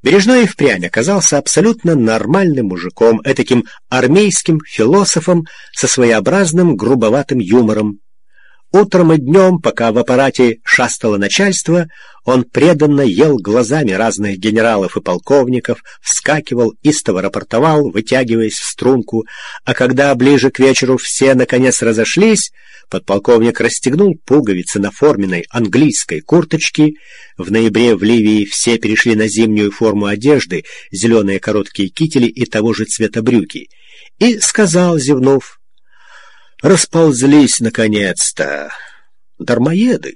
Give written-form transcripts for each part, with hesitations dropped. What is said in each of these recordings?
Бережной и впрямь оказался абсолютно нормальным мужиком, этаким армейским философом со своеобразным грубоватым юмором. Утром и днем, пока в аппарате шастало начальство, он преданно ел глазами разных генералов и полковников, вскакивал, истово рапортовал, вытягиваясь в струнку, а когда ближе к вечеру все наконец разошлись, подполковник расстегнул пуговицы на форменной английской курточке. В ноябре в Ливии все перешли на зимнюю форму одежды, зеленые короткие кители и того же цвета брюки, и сказал, зевнув: «Расползлись, наконец-то! Дармоеды!»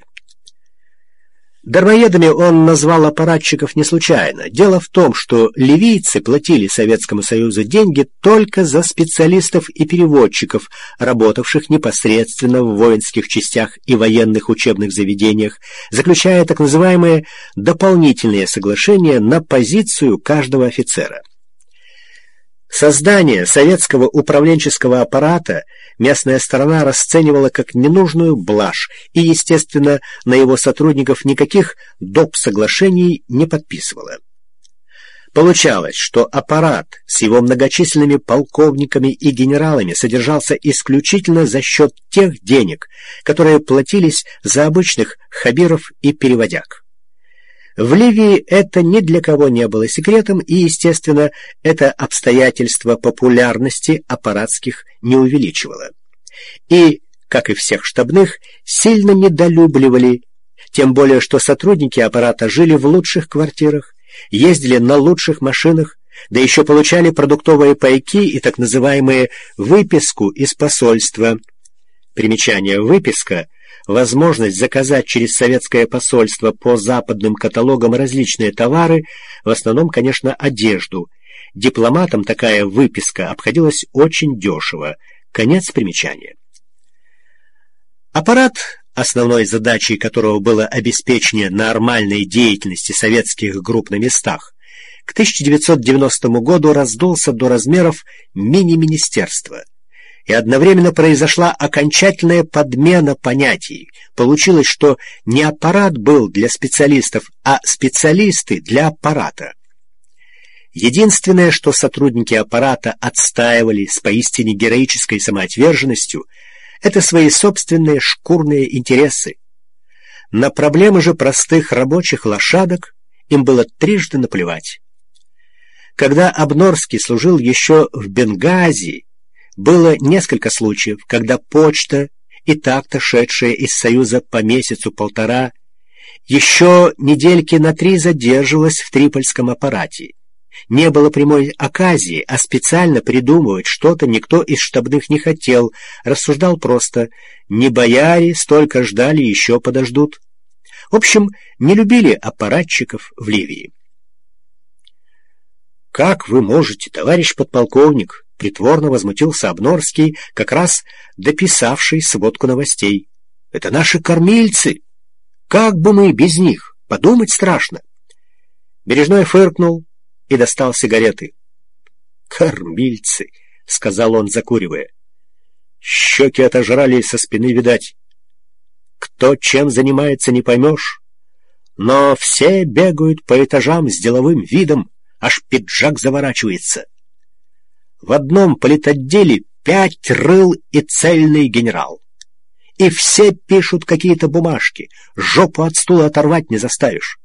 Дармоедами он назвал аппаратчиков не случайно. Дело в том, что ливийцы платили Советскому Союзу деньги только за специалистов и переводчиков, работавших непосредственно в воинских частях и военных учебных заведениях, заключая так называемые дополнительные соглашения на позицию каждого офицера. Создание советского управленческого аппарата местная сторона расценивала как ненужную блажь и, естественно, на его сотрудников никаких доп. Соглашений не подписывала. Получалось, что аппарат с его многочисленными полковниками и генералами содержался исключительно за счет тех денег, которые платились за обычных хабиров и переводяг. В Ливии это ни для кого не было секретом, и, естественно, это обстоятельство популярности аппаратских не увеличивало. И, как и всех штабных, сильно недолюбливали, тем более что сотрудники аппарата жили в лучших квартирах, ездили на лучших машинах, да еще получали продуктовые пайки и так называемые «выписку из посольства». Примечание: выписка — возможность заказать через советское посольство по западным каталогам различные товары, в основном, конечно, одежду. Дипломатам такая выписка обходилась очень дешево. Конец примечания. Аппарат, основной задачей которого было обеспечение нормальной деятельности советских групп на местах, к 1990 году раздулся до размеров мини-министерства. И одновременно произошла окончательная подмена понятий. Получилось, что не аппарат был для специалистов, а специалисты для аппарата. Единственное, что сотрудники аппарата отстаивали с поистине героической самоотверженностью, это свои собственные шкурные интересы. На проблемы же простых рабочих лошадок им было трижды наплевать. Когда Обнорский служил еще в Бенгази, было несколько случаев, когда почта, и так-то шедшая из Союза по месяцу-полтора, еще недельки на 3 задерживалась в трипольском аппарате. Не было прямой оказии, а специально придумывать что-то никто из штабных не хотел, рассуждал просто: не бояре, столько ждали, еще подождут. В общем, не любили аппаратчиков в Ливии. «Как вы можете, товарищ подполковник?» — притворно возмутился Обнорский, как раз дописавший сводку новостей. «Это наши кормильцы! Как бы мы без них? Подумать страшно!» Бережной фыркнул и достал сигареты. «Кормильцы!» — сказал он, закуривая. «Щеки отожрали, со спины видать. Кто чем занимается, не поймешь. Но все бегают по этажам с деловым видом, аж пиджак заворачивается. В одном политотделе 5 рыл и цельный генерал. И все пишут какие-то бумажки, жопу от стула оторвать не заставишь.